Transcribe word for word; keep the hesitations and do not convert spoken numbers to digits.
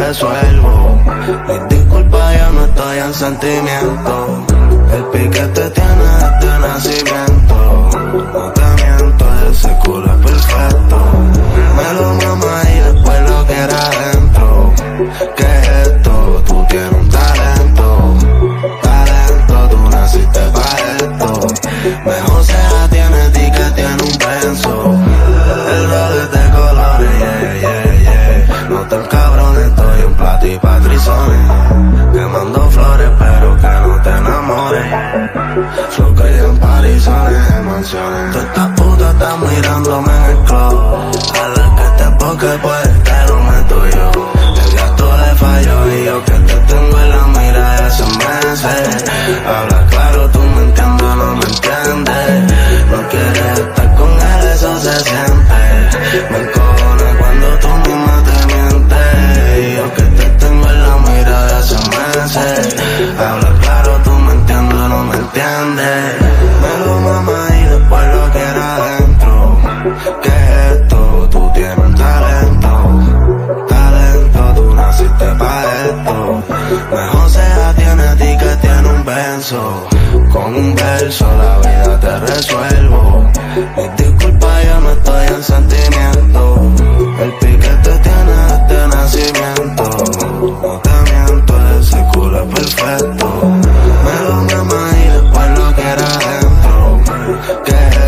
resuelvo. Mis disculpas, yo no estoy en sentimiento. El piquete tiene este nacimiento. No te miento, ese culo es perfecto. Me lo mama y después lo quiere adentro. ¿Qué es esto? Tú tienes un talento. Talento, tú naciste para esto. Mejor sea tiene ti que tiene un penso. El rol es de colores, yeah, yeah, yeah. No te encabrones, estoy en plata y patrizones. Quemando flores, pero que no te enamores. Flow que en parizones, en mansiones. Todas estas putas están mirándome en el club. A la que te poke, pues te lo meto yo. El gasto le falló y yo que te tengo en la mira de esos meses. Habla claro, tú me entiendes o no me entiendes. No quieres estar con él, eso se siente. Me encojona cuando tú misma te mientes. Y yo que te tengo en la mira de esos meses. Habla claro, tú me entiendes o no me entiendes. Me lo mama y después lo quiere adentro. ¿Qué es esto? Tú tienes un talento. Talento, tú naciste para esto. Mejor sea tiene a ti que tiene un beso. Con un verso la vida te resuelvo. Mis disculpas, yo no estoy en sentimiento. El piquete tiene este nacimiento. No te miento, ese culo es perfecto. Me lo mama y después lo quiere adentro. ¿Qué